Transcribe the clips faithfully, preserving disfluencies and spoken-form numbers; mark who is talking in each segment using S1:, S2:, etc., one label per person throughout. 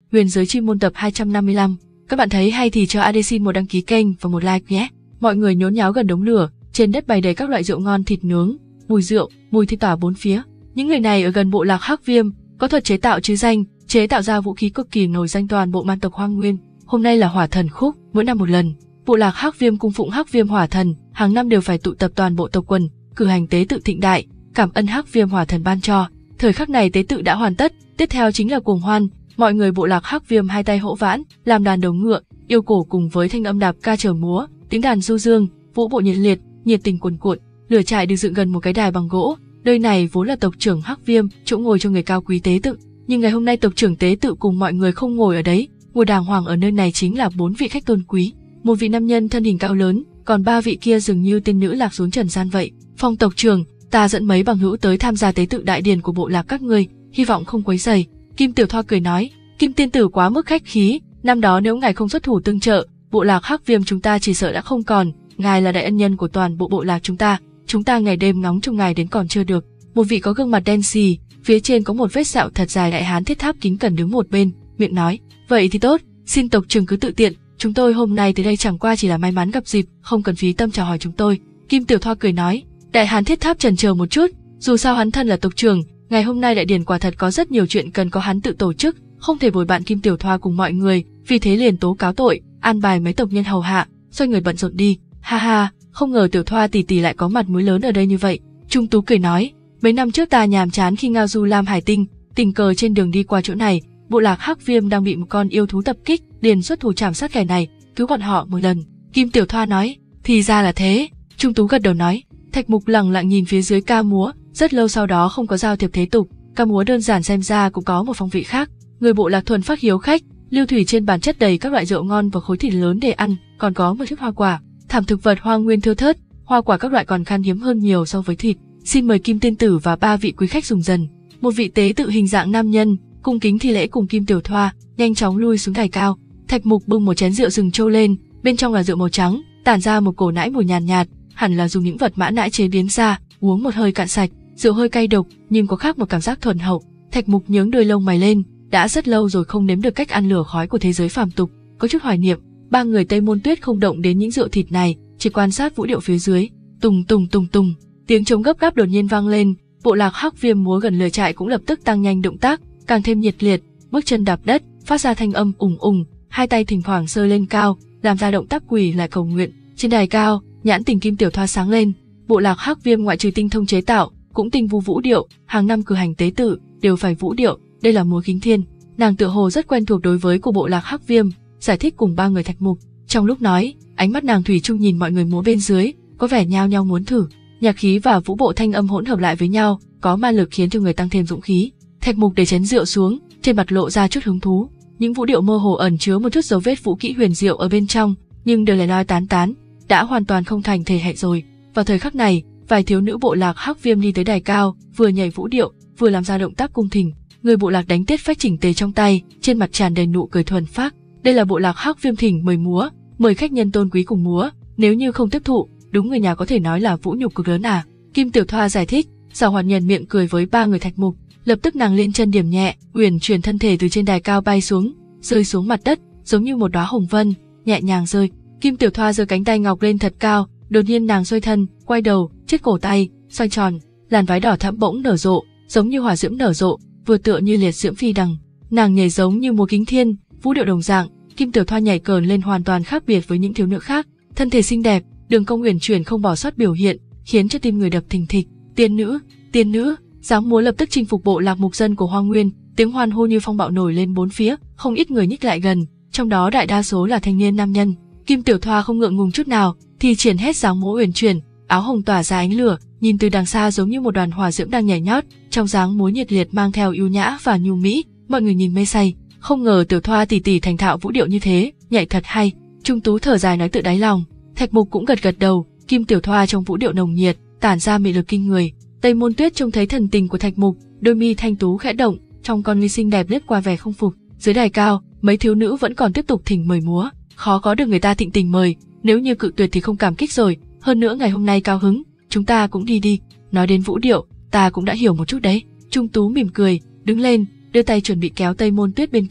S1: Huyền giới chi môn tập hai trăm năm mươi lăm. Các bạn thấy hay thì cho a đê xin một đăng ký kênh và một like nhé. Mọi người nhốn nháo gần đống lửa, trên đất bày đầy các loại rượu ngon, thịt nướng, mùi rượu, mùi thi tỏa bốn phía. Những người này ở gần bộ lạc Hắc Viêm, có thuật chế tạo chứ danh, chế tạo ra vũ khí cực kỳ nổi danh toàn bộ man tộc Hoang Nguyên. Hôm nay là Hỏa Thần Khúc, mỗi năm một lần, bộ lạc Hắc Viêm cung phụng Hắc Viêm Hỏa Thần, hàng năm đều phải tụ tập toàn bộ tộc quần, cử hành tế tự thịnh đại, cảm ơn Hắc Viêm Hỏa Thần ban cho. Thời khắc này tế tự đã hoàn tất, tiếp theo chính là cuồng hoan, mọi người bộ lạc Hắc Viêm hai tay hỗ vãn, làm đàn đấu ngựa, yêu cổ cùng với thanh âm đạp ca chở múa, tiếng đàn du dương, vũ bộ nhiệt liệt, nhiệt tình cuồn cuộn. Lửa trại được dựng gần một cái đài bằng gỗ, nơi này vốn là tộc trưởng Hắc Viêm, chỗ ngồi cho người cao quý tế tự, nhưng ngày hôm nay tộc trưởng tế tự cùng mọi người không ngồi ở đấy, ngồi đàng hoàng ở nơi này chính là bốn vị khách tôn quý, một vị nam nhân thân hình cao lớn, còn ba vị kia dường như tiên nữ lạc xuống trần gian vậy. Phong tộc trưởng, ta dẫn mấy bằng hữu tới tham gia tế tự đại điển của bộ lạc các ngươi, hy vọng không quấy rầy. Kim Tiểu Thoa cười nói, Kim tiên tử quá mức khách khí, năm đó nếu ngài không xuất thủ tương trợ, bộ lạc Hắc Viêm chúng ta chỉ sợ đã không còn, ngài là đại ân nhân của toàn bộ bộ lạc chúng ta, chúng ta ngày đêm ngóng trông ngài đến còn chưa được. Một vị có gương mặt đen xì, phía trên có một vết sẹo thật dài đại hán thiết tháp kính cẩn đứng một bên, miệng nói, vậy thì tốt, xin tộc trưởng cứ tự tiện, chúng tôi hôm nay tới đây chẳng qua chỉ là may mắn gặp dịp, không cần phí tâm chào hỏi chúng tôi. Kim Tiểu Thoa cười nói, đại hán thiết tháp chần chờ một chút, dù sao hắn thân là tộc trưởng, ngày hôm nay đại điển quả thật có rất nhiều chuyện cần có hắn tự tổ chức, không thể bồi bạn Kim Tiểu Thoa cùng mọi người, vì thế liền tố cáo tội, an bài mấy tộc nhân hầu hạ, xoay người bận rộn đi. Ha ha, không ngờ Tiểu Thoa tỷ tỷ lại có mặt mũi lớn ở đây như vậy. Trung Tú cười nói, mấy năm trước ta nhàm chán khi ngao du Lam Hải Tinh, tình cờ trên đường đi qua chỗ này, bộ lạc Hắc Viêm đang bị một con yêu thú tập kích, liền xuất thủ trảm sát kẻ này, cứu bọn họ một lần. Kim Tiểu Thoa nói, thì ra là thế. Trung Tú gật đầu nói. Thạch Mục lặng lặng nhìn phía dưới ca múa, rất lâu sau đó không có giao thiệp thế tục, ca múa đơn giản xem ra cũng có một phong vị khác. Người bộ lạc thuần phát hiếu khách, lưu thủy trên bàn chất đầy các loại rượu ngon và khối thịt lớn để ăn, còn có một chút hoa quả, thảm thực vật hoang nguyên thưa thớt, hoa quả các loại còn khan hiếm hơn nhiều so với thịt. Xin mời Kim tiên tử và ba vị quý khách dùng dần. Một vị tế tự hình dạng nam nhân, cung kính thi lễ cùng Kim Tiểu Thoa, nhanh chóng lui xuống đài cao. Thạch Mục bưng một chén rượu rừng trâu lên, bên trong là rượu màu trắng, tản ra một cổ nãi mùi nhàn nhạt, nhạt, hẳn là dùng những vật mã nãi chế biến ra. Uống một hơi cạn sạch, rượu hơi cay độc, nhưng có khác một cảm giác thuần hậu. Thạch Mục nhướng đôi lông mày lên, đã rất lâu rồi không nếm được cách ăn lửa khói của thế giới phàm tục, có chút hoài niệm. Ba người Tây Môn Tuyết không động đến những rượu thịt này, chỉ quan sát vũ điệu phía dưới. Tùng tùng tùng tùng, tiếng trống gấp gáp đột nhiên vang lên, bộ lạc Hắc Viêm múa gần lửa trại cũng lập tức tăng nhanh động tác, càng thêm nhiệt liệt, bước chân đạp đất, phát ra thanh âm ùng ùng, hai tay thỉnh thoảng giơ lên cao, làm ra động tác quỳ lại cầu nguyện. Trên đài cao, nhãn tình Kim Tiểu Thoa sáng lên, bộ lạc Hắc Viêm ngoại trừ tinh thông chế tạo, cũng tinh vu vũ điệu, hàng năm cử hành tế tự đều phải vũ điệu, đây là múa Kính Thiên. Nàng tựa hồ rất quen thuộc đối với của bộ lạc Hắc Viêm, giải thích cùng ba người Thạch Mục. Trong lúc nói, ánh mắt nàng thủy chung nhìn mọi người múa bên dưới, có vẻ nhao nhao muốn thử. Nhạc khí và vũ bộ thanh âm hỗn hợp lại với nhau, có ma lực khiến cho người tăng thêm dũng khí. Thạch Mục để chén rượu xuống, trên mặt lộ ra chút hứng thú. Những vũ điệu mơ hồ ẩn chứa một chút dấu vết vũ kỹ huyền diệu ở bên trong, nhưng đều lẻ loi tán tán, đã hoàn toàn không thành thể hệ rồi. Vào thời khắc này, vài thiếu nữ bộ lạc Hắc Viêm đi tới đài cao, vừa nhảy vũ điệu, vừa làm ra động tác cung thỉnh. Người bộ lạc đánh tiết phách chỉnh tề trong tay, trên mặt tràn đầy nụ cười thuần phác. Đây là bộ lạc Hắc Viêm thỉnh mời múa, mời khách nhân tôn quý cùng múa, nếu như không tiếp thụ, đúng người nhà có thể nói là vũ nhục cực lớn à. Kim Tiểu Thoa giải thích, Giảo Hoạt Nhàn miệng cười với ba người Thạch Mục, lập tức nàng lên chân điểm nhẹ, uyển chuyển thân thể từ trên đài cao bay xuống, rơi xuống mặt đất, giống như một đóa hồng vân, nhẹ nhàng rơi. Kim Tiểu Thoa giơ cánh tay ngọc lên thật cao, đột nhiên nàng xoay thân, quay đầu, chiếc cổ tay xoay tròn, làn váy đỏ thẫm bỗng nở rộ, giống như hỏa diễm nở rộ, vừa tựa như liệt diễm phi đằng. Nàng nhảy giống như múa Kính Thiên, vũ điệu đồng dạng. Kim Tiểu Thoa nhảy cờn lên hoàn toàn khác biệt với những thiếu nữ khác, thân thể xinh đẹp, đường cong uyển chuyển không bỏ sót biểu hiện, khiến cho tim người đập thình thịch. Tiên nữ, tiên nữ, dáng múa lập tức chinh phục bộ lạc mục dân của Hoang Nguyên, tiếng hoan hô như phong bạo nổi lên bốn phía, không ít người nhích lại gần, trong đó đại đa số là thanh niên nam nhân. Kim Tiểu Thoa không ngượng ngùng chút nào, thì triển hết dáng múa uyển chuyển, áo hồng tỏa ra ánh lửa, nhìn từ đằng xa giống như một đoàn hỏa diễm đang nhảy nhót, trong dáng múa nhiệt liệt mang theo ưu nhã và nhu mỹ, mọi người nhìn mê say. Không ngờ Tiểu Thoa tỷ tỷ thành thạo vũ điệu như thế, nhảy thật hay. Trung Tú thở dài nói tự đáy lòng. Thạch Mục cũng gật gật đầu. Kim Tiểu Thoa trong vũ điệu nồng nhiệt, tản ra mị lực kinh người. Tây Môn Tuyết trông thấy thần tình của Thạch Mục, đôi mi thanh tú khẽ động, trong con ngươi xinh đẹp lướt qua vẻ không phục. Dưới đài cao, mấy thiếu nữ vẫn còn tiếp tục thỉnh mời múa, khó có được người ta thịnh tình mời, nếu như cự tuyệt thì không cảm kích rồi. Hơn nữa ngày hôm nay cao hứng, chúng ta cũng đi đi. Nói đến vũ điệu, ta cũng đã hiểu một chút đấy. Trung Tú mỉm cười, đứng lên, đưa tay chuẩn bị kéo Tây Môn Tuyết bên cạnh.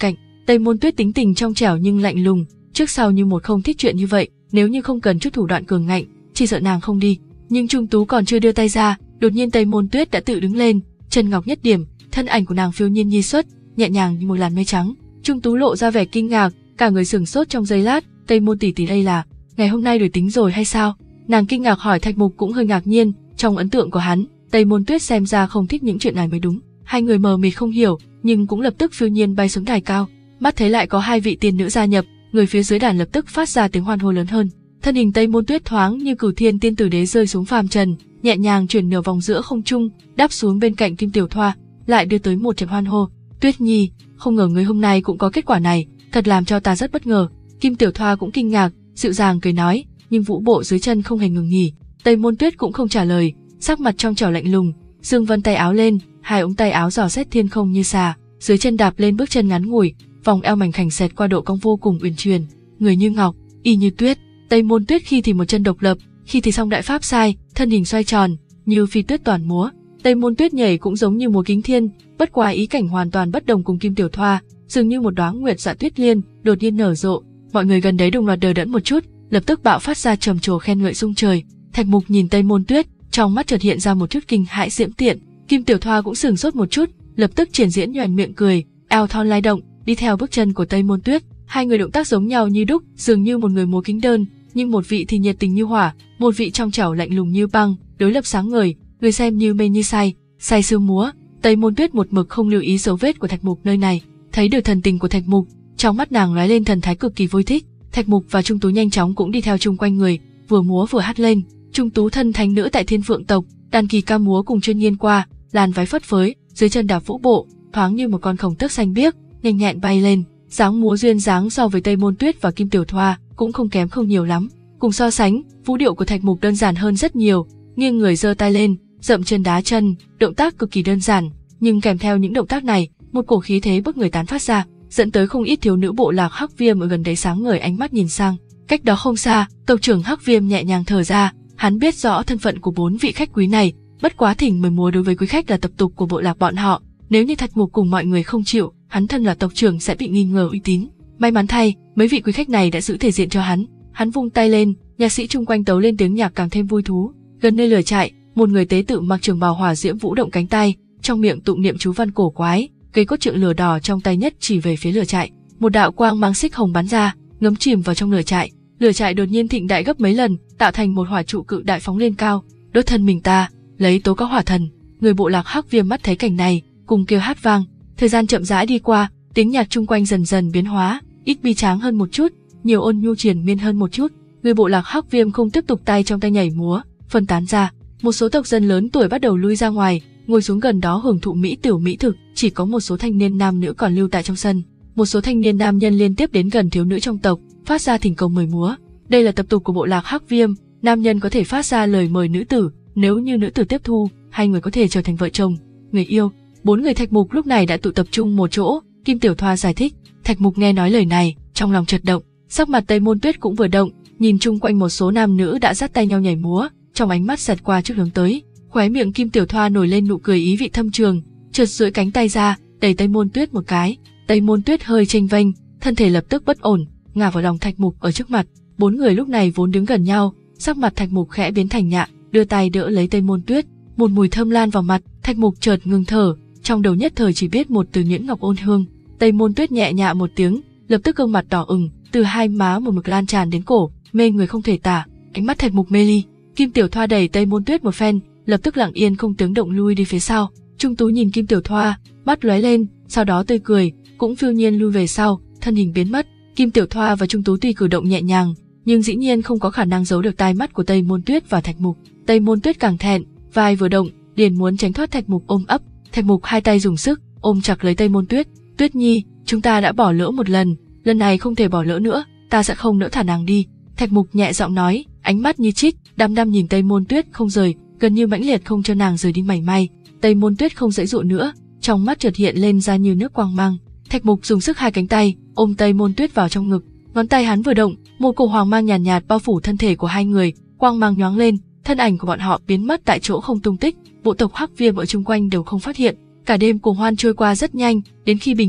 S1: Tây Môn Tuyết tính tình trong trẻo nhưng lạnh lùng, trước sau như một không thích chuyện như vậy, nếu như không cần chút thủ đoạn cường ngạnh, chỉ sợ nàng không đi. Nhưng Trung Tú còn chưa đưa tay ra, đột nhiên Tây Môn Tuyết đã tự đứng lên, chân ngọc nhất điểm, thân ảnh của nàng phiêu nhiên nhi xuất, nhẹ nhàng như một làn mây trắng. Trung Tú lộ ra vẻ kinh ngạc, cả người sửng sốt trong giây lát. Tây Môn tỷ tỷ đây là ngày hôm nay đổi tính rồi hay sao? Nàng kinh ngạc hỏi. Thạch Mục cũng hơi ngạc nhiên, trong ấn tượng của hắn, Tây Môn Tuyết xem ra không thích những chuyện này mới đúng. Hai người mờ mịt không hiểu, nhưng cũng lập tức phiêu nhiên bay xuống đài cao. Mắt thấy lại có hai vị tiên nữ gia nhập, người phía dưới đàn lập tức phát ra tiếng hoan hô lớn hơn. Thân hình Tây Môn Tuyết thoáng như Cửu Thiên Tiên Tử Đế rơi xuống phàm trần, nhẹ nhàng chuyển nửa vòng giữa không trung, đáp xuống bên cạnh Kim Tiểu Thoa, lại đưa tới một trận hoan hô. Tuyết Nhi, không ngờ người hôm nay cũng có kết quả này, thật làm cho ta rất bất ngờ. Kim Tiểu Thoa cũng kinh ngạc, dịu dàng cười nói, nhưng vũ bộ dưới chân không hề ngừng nghỉ. Tây Môn Tuyết cũng không trả lời, sắc mặt trong trẻo lạnh lùng, dương vân tay áo lên, hai ống tay áo dò xét thiên không như xà, dưới chân đạp lên bước chân ngắn ngủi, vòng eo mảnh khảnh xẹt qua độ cong vô cùng uyển chuyển, người như ngọc, y như tuyết. Tây Môn Tuyết khi thì một chân độc lập, khi thì song đại pháp sai, thân hình xoay tròn, như phi tuyết toàn múa. Tây Môn Tuyết nhảy cũng giống như múa kính thiên, bất quá ý cảnh hoàn toàn bất đồng cùng Kim Tiểu Thoa, dường như một đóa nguyệt dạ tuyết liên đột nhiên nở rộ. Mọi người gần đấy đồng loạt đờ đẫn một chút, lập tức bạo phát ra trầm trồ khen ngợi rung trời. Thạch Mục nhìn Tây Môn Tuyết, trong mắt chợt hiện ra một chút kinh hãi diễm tiện. Kim Tiểu Thoa cũng sửng sốt một chút, lập tức triển diễn nhoẻn miệng cười, eo thon lay động, đi theo bước chân của Tây Môn Tuyết. Hai người động tác giống nhau như đúc, dường như một người múa kính đơn, nhưng một vị thì nhiệt tình như hỏa, một vị trong trẻo lạnh lùng như băng, đối lập sáng ngời, người xem như mê như say, say sưa múa. Tây Môn Tuyết một mực không lưu ý dấu vết của Thạch Mục nơi này, thấy được thần tình của Thạch Mục, trong mắt nàng lóe lên thần thái cực kỳ vui thích. Thạch Mục và Trung Tú nhanh chóng cũng đi theo chung quanh người, vừa múa vừa hát lên. Trung Tú thân thánh nữ tại Thiên Phượng tộc, đàn kỳ ca múa cùng chuyên nghiên qua, làn váy phất phới, dưới chân đạp vũ bộ, thoáng như một con khổng tước xanh biếc, nhanh nhẹn bay lên. Dáng múa duyên dáng so với Tây Môn Tuyết và Kim Tiểu Thoa cũng không kém không nhiều lắm. Cùng so sánh, vũ điệu của Thạch Mục đơn giản hơn rất nhiều, nghiêng người giơ tay lên, dậm chân đá chân, động tác cực kỳ đơn giản, nhưng kèm theo những động tác này, một cổ khí thế bức người tán phát ra, dẫn tới không ít thiếu nữ bộ lạc Hắc Viêm ở gần đấy sáng ngời ánh mắt nhìn sang. Cách đó không xa, tộc trưởng Hắc Viêm nhẹ nhàng thở ra, hắn biết rõ thân phận của bốn vị khách quý này, bất quá thỉnh mời múa đối với quý khách là tập tục của bộ lạc bọn họ, nếu như Thạch Mục cùng mọi người không chịu, hắn thân là tộc trưởng sẽ bị nghi ngờ uy tín. May mắn thay, mấy vị quý khách này đã giữ thể diện cho hắn. Hắn vung tay lên, nhạc sĩ chung quanh tấu lên tiếng nhạc càng thêm vui thú. Gần nơi lửa trại, một người tế tự mặc trường bào hỏa diễm vũ động cánh tay, trong miệng tụng niệm chú văn cổ quái, cây cốt trượng lửa đỏ trong tay nhất chỉ về phía lửa trại. Một đạo quang mang xích hồng bắn ra, ngấm chìm vào trong lửa trại. Lửa trại đột nhiên thịnh đại gấp mấy lần, tạo thành một hỏa trụ cự đại phóng lên cao, đốt thân mình ta, lấy tố các hỏa thần. Người bộ lạc Hắc Viêm mắt thấy cảnh này, cùng kêu hát vang. Thời gian chậm rãi đi qua, tiếng nhạc chung quanh dần dần biến hóa, ít bi tráng hơn một chút, nhiều ôn nhu triền miên hơn một chút. Người bộ lạc Hắc Viêm không tiếp tục tay trong tay nhảy múa, phân tán ra. Một số tộc dân lớn tuổi bắt đầu lui ra ngoài, ngồi xuống gần đó hưởng thụ mỹ tiểu mỹ thực. Chỉ có một số thanh niên nam nữ còn lưu tại trong sân. Một số thanh niên nam nhân liên tiếp đến gần thiếu nữ trong tộc, phát ra thỉnh cầu mời múa. Đây là tập tục của bộ lạc Hắc Viêm, nam nhân có thể phát ra lời mời nữ tử, nếu như nữ tử tiếp thu, hai người có thể trở thành vợ chồng, người yêu. Bốn người Thạch Mục lúc này đã tụ tập trung một chỗ. Kim Tiểu Thoa giải thích. Thạch Mục nghe nói lời này, trong lòng chợt động, sắc mặt Tây Môn Tuyết cũng vừa động, nhìn chung quanh một số nam nữ đã dắt tay nhau nhảy múa, trong ánh mắt xẹt qua chút hướng tới. Khóe miệng Kim Tiểu Thoa nổi lên nụ cười ý vị thâm trường, chợt duỗi cánh tay ra, đẩy Tây Môn Tuyết một cái. Tây Môn Tuyết hơi chênh vênh, thân thể lập tức bất ổn, ngả vào lòng Thạch Mục ở trước mặt. Bốn người lúc này vốn đứng gần nhau, sắc mặt Thạch Mục khẽ biến thành nhạ, đưa tay đỡ lấy Tây Môn Tuyết. Một mùi thơm lan vào mặt, Thạch Mục chợt ngừng thở, trong đầu nhất thời chỉ biết một từ Nhuyễn Ngọc ôn hương. Tây Môn Tuyết nhẹ nhạ một tiếng, lập tức gương mặt đỏ ửng, từ hai má một mực lan tràn đến cổ, mê người không thể tả. Ánh mắt Thạch Mục mê ly. Kim Tiểu Thoa đẩy Tây Môn Tuyết một phen, lập tức lặng yên không tiếng động lui đi phía sau. Trung Tú nhìn Kim Tiểu Thoa, mắt lóe lên, sau đó tươi cười, cũng phiêu nhiên lui về sau, thân hình biến mất. Kim Tiểu Thoa và Trung Tú tuy cử động nhẹ nhàng, nhưng dĩ nhiên không có khả năng giấu được tai mắt của Tây Môn Tuyết và Thạch Mục. Tây Môn Tuyết càng thẹn, vai vừa động, liền muốn tránh thoát Thạch Mục ôm ấp. Thạch Mục hai tay dùng sức ôm chặt lấy Tây Môn Tuyết. Tuyết Nhi, chúng ta đã bỏ lỡ một lần, lần này không thể bỏ lỡ nữa, ta sẽ không nỡ thả nàng đi. Thạch Mục nhẹ giọng nói, ánh mắt như trích, đăm đăm nhìn Tây Môn Tuyết không rời, gần như mãnh liệt không cho nàng rời đi mảy may. Tây Môn Tuyết không dãy dụ nữa, trong mắt chợt hiện lên ra như nước quang mang. Thạch Mục dùng sức hai cánh tay ôm Tây Môn Tuyết vào trong ngực, ngón tay hắn vừa động, một cổ hoàng mang nhàn nhạt, nhạt bao phủ thân thể của hai người, quang mang nhoáng lên, thân ảnh của bọn họ biến mất tại chỗ không tung tích. Bộ tộc Hắc Viêm ở chung quanh đều không phát hiện. Cả đêm cuồng hoan trôi qua rất nhanh, đến khi bình minh,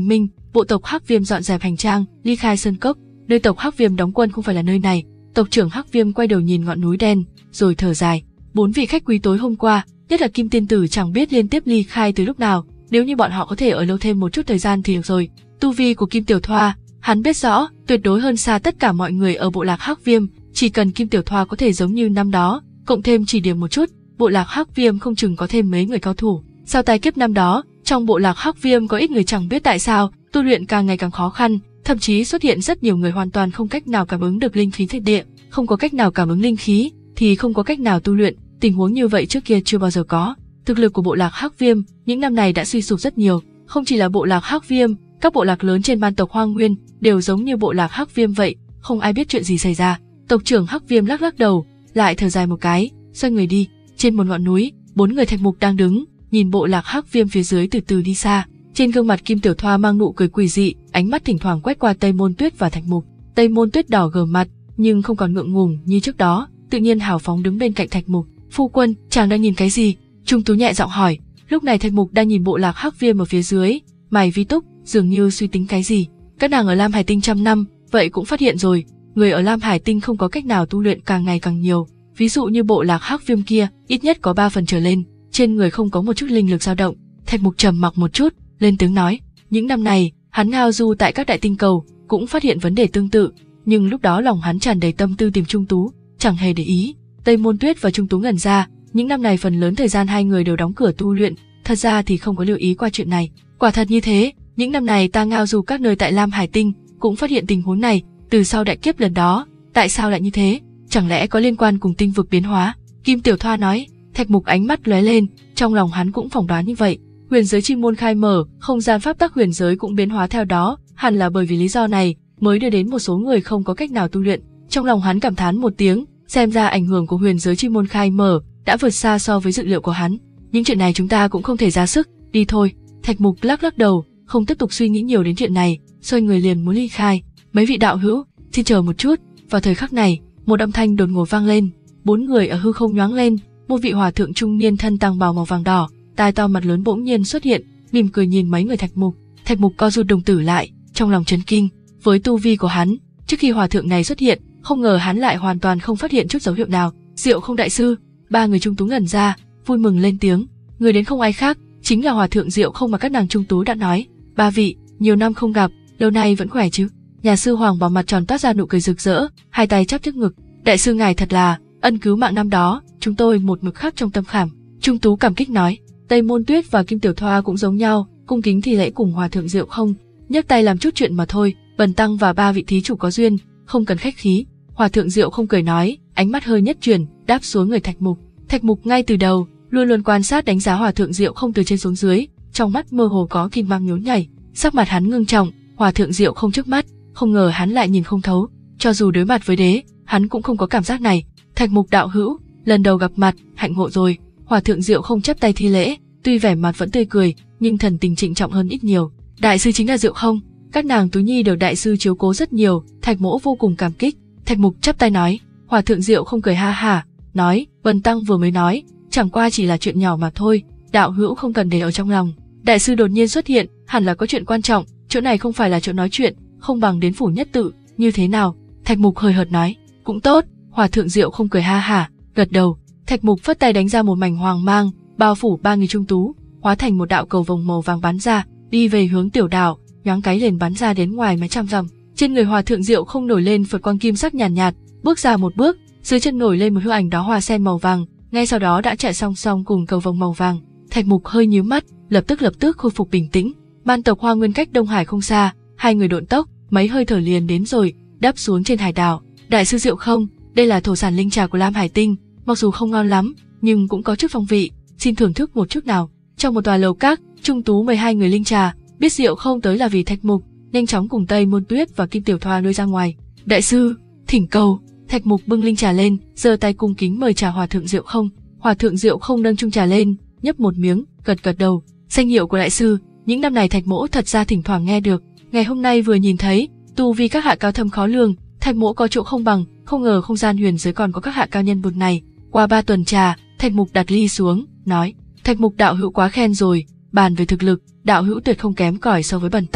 S1: bộ tộc Hắc Viêm dọn dẹp hành trang, ly khai sơn cốc. Nơi tộc Hắc Viêm đóng quân không phải là nơi này. Tộc trưởng Hắc Viêm quay đầu nhìn ngọn núi đen, rồi thở dài. Bốn vị khách quý tối hôm qua, nhất là Kim Tiên Tử chẳng biết liên tiếp ly khai từ lúc nào. Nếu như bọn họ có thể ở lâu thêm một chút thời gian thì được rồi. Tu vi của Kim Tiểu Thoa, hắn biết rõ, tuyệt đối hơn xa tất cả mọi người ở bộ lạc Hắc Viêm. Chỉ cần Kim Tiểu Thoa có thể giống như năm đó, cộng thêm chỉ điểm một chút, bộ lạc Hắc Viêm không chừng có thêm mấy người cao thủ. Sau tai kiếp năm đó, trong bộ lạc Hắc Viêm có ít người chẳng biết tại sao, tu luyện càng ngày càng khó khăn, thậm chí xuất hiện rất nhiều người hoàn toàn không cách nào cảm ứng được linh khí thiên địa, không có cách nào cảm ứng linh khí thì không có cách nào tu luyện, tình huống như vậy trước kia chưa bao giờ có. Thực lực của bộ lạc Hắc Viêm những năm này đã suy sụp rất nhiều, không chỉ là bộ lạc Hắc Viêm, các bộ lạc lớn trên ban tộc Hoang Nguyên đều giống như bộ lạc Hắc Viêm vậy, không ai biết chuyện gì xảy ra. Tộc trưởng Hắc Viêm lắc lắc đầu, lại thở dài một cái, xoay người đi. Trên một ngọn núi, bốn người Thạch Mục đang đứng, nhìn bộ lạc Hắc Viêm phía dưới từ từ đi xa. Trên gương mặt Kim Tiểu Thoa mang nụ cười quỷ dị, ánh mắt thỉnh thoảng quét qua Tây Môn Tuyết và Thạch Mục. Tây Môn Tuyết đỏ gờ mặt, nhưng không còn ngượng ngùng như trước đó, tự nhiên hào phóng đứng bên cạnh Thạch Mục. Phu quân, chàng đang nhìn cái gì? Trung Tú nhẹ giọng hỏi. Lúc này Thạch Mục đang nhìn bộ lạc Hắc Viêm ở phía dưới, mày vi túc, dường như suy tính cái gì. Các nàng ở Lam Hải Tinh trăm năm, vậy cũng phát hiện rồi, người ở Lam Hải Tinh không có cách nào tu luyện càng ngày càng nhiều. Ví dụ như bộ lạc Hắc Viêm kia, ít nhất có ba phần trở lên, trên người không có một chút linh lực dao động. Thạch Mục trầm mặc một chút, lên tiếng nói, những năm này, hắn ngao du tại các đại tinh cầu, cũng phát hiện vấn đề tương tự, nhưng lúc đó lòng hắn tràn đầy tâm tư tìm Trung Tú, chẳng hề để ý. Tây Môn Tuyết và Trung Tú ngẩn ra, những năm này phần lớn thời gian hai người đều đóng cửa tu luyện, thật ra thì không có lưu ý qua chuyện này. Quả thật như thế, những năm này ta ngao du các nơi tại Lam Hải Tinh, cũng phát hiện tình huống này, từ sau đại kiếp lần đó, tại sao lại như thế? Chẳng lẽ có liên quan cùng tinh vực biến hóa? Kim Tiểu Thoa nói. Thạch Mục ánh mắt lóe lên, trong lòng hắn cũng phỏng đoán như vậy. Huyền giới chi môn khai mở, không gian pháp tắc huyền giới cũng biến hóa theo đó, hẳn là bởi vì lý do này mới đưa đến một số người không có cách nào tu luyện. Trong lòng hắn cảm thán một tiếng, xem ra ảnh hưởng của huyền giới chi môn khai mở đã vượt xa so với dự liệu của hắn. Những chuyện này chúng ta cũng không thể ra sức, đi thôi. Thạch Mục lắc lắc đầu, không tiếp tục suy nghĩ nhiều đến chuyện này, xoay người liền muốn ly khai. Mấy vị đạo hữu, xin chờ một chút. Vào thời khắc này, một âm thanh đột ngột vang lên, bốn người ở hư không nhoáng lên, một vị hòa thượng trung niên thân tăng bào màu vàng đỏ, tai to mặt lớn bỗng nhiên xuất hiện, mỉm cười nhìn mấy người Thạch Mục. Thạch Mục co rụt đồng tử lại, trong lòng chấn kinh. Với tu vi của hắn, trước khi hòa thượng này xuất hiện, không ngờ hắn lại hoàn toàn không phát hiện chút dấu hiệu nào. Diệu Không đại sư, ba người Trung Tú ngẩn ra, vui mừng lên tiếng. Người đến không ai khác, chính là hòa thượng Diệu Không mà các nàng Trung Tú đã nói. Ba vị, nhiều năm không gặp, lâu nay vẫn khỏe chứ? Nhà sư Hoàng Bảo mặt tròn toát ra nụ cười rực rỡ, hai tay chắp trước ngực. Đại sư ngài thật là ân cứu mạng năm đó, chúng tôi một mực khắc trong tâm khảm. Trung Tú cảm kích nói. Tây Môn Tuyết và Kim Tiểu Thoa cũng giống nhau, cung kính thi lễ cùng hòa thượng Diệu Không, nhấc tay làm chút chuyện mà thôi. Bần tăng và ba vị thí chủ có duyên, không cần khách khí. Hòa thượng Diệu Không cười nói, ánh mắt hơi nhất chuyển, đáp xuống người Thạch Mục. Thạch Mục ngay từ đầu luôn luôn quan sát đánh giá hòa thượng Diệu Không từ trên xuống dưới, trong mắt mơ hồ có kim mang nhốn nhảy, sắc mặt hắn ngưng trọng. Hòa thượng Diệu Không trước mắt, không ngờ hắn lại nhìn không thấu, cho dù đối mặt với đế, hắn cũng không có cảm giác này. Thạch Mục đạo hữu, lần đầu gặp mặt, hạnh ngộ rồi. Hòa thượng Diệu Không chắp tay thi lễ, tuy vẻ mặt vẫn tươi cười, nhưng thần tình trịnh trọng hơn ít nhiều. Đại sư chính là Diệu Không, các nàng Tú Nhi đều đại sư chiếu cố rất nhiều, Thạch mỗ vô cùng cảm kích. Thạch Mục chắp tay nói. Hòa thượng Diệu Không cười ha hả, nói, bần tăng vừa mới nói, chẳng qua chỉ là chuyện nhỏ mà thôi, đạo hữu không cần để ở trong lòng. Đại sư đột nhiên xuất hiện, hẳn là có chuyện quan trọng, chỗ này không phải là chỗ nói chuyện, không bằng đến phủ nhất tự, như thế nào? Thạch Mục hời hợt nói. Cũng tốt. Hòa thượng Diệu Không cười ha hả, gật đầu. Thạch Mục phất tay đánh ra một mảnh hoàng mang, bao phủ ba người Trung Tú, hóa thành một đạo cầu vồng màu vàng bắn ra, đi về hướng tiểu đảo, nhoáng cái liền bắn ra đến ngoài mấy trăm dặm. Trên người hòa thượng Diệu Không nổi lên phật quang kim sắc nhàn nhạt, nhạt, bước ra một bước, dưới chân nổi lên một hư ảnh đó hoa sen màu vàng, ngay sau đó đã chạy song song cùng cầu vồng màu vàng. Thạch Mục hơi nhíu mắt, lập tức lập tức khôi phục bình tĩnh. Ban tộc Hoa Nguyên cách Đông Hải không xa, hai người độn tốc, mấy hơi thở liền đến rồi, đáp xuống trên hải đảo. Đại sư Diệu Không, đây là thổ sản linh trà của Lam Hải Tinh, mặc dù không ngon lắm, nhưng cũng có chút phong vị, xin thưởng thức một chút nào. Trong một tòa lầu các, Trung Tú mời hai người linh trà, biết Diệu Không tới là vì Thạch Mục, nhanh chóng cùng Tây Môn Tuyết và Kim Tiểu Thoa nuôi ra ngoài. Đại sư, thỉnh cầu. Thạch Mục bưng linh trà lên, giơ tay cung kính mời trà hòa thượng Diệu Không. Hòa thượng Diệu Không nâng chung trà lên, nhấp một miếng, gật gật đầu. Danh hiệu của đại sư, những năm này Thạch mỗ thật ra thỉnh thoảng nghe được, ngày hôm nay vừa nhìn thấy, tu vi các hạ cao thâm khó lường, Thạch mỗ có chỗ không bằng, không ngờ không gian huyền giới còn có các hạ cao nhân bậc này. Qua ba tuần trà, Thạch Mục đặt ly xuống, nói: Thạch Mục đạo hữu quá khen rồi, bàn về thực lực, đạo hữu tuyệt không kém cỏi so với bần tăng.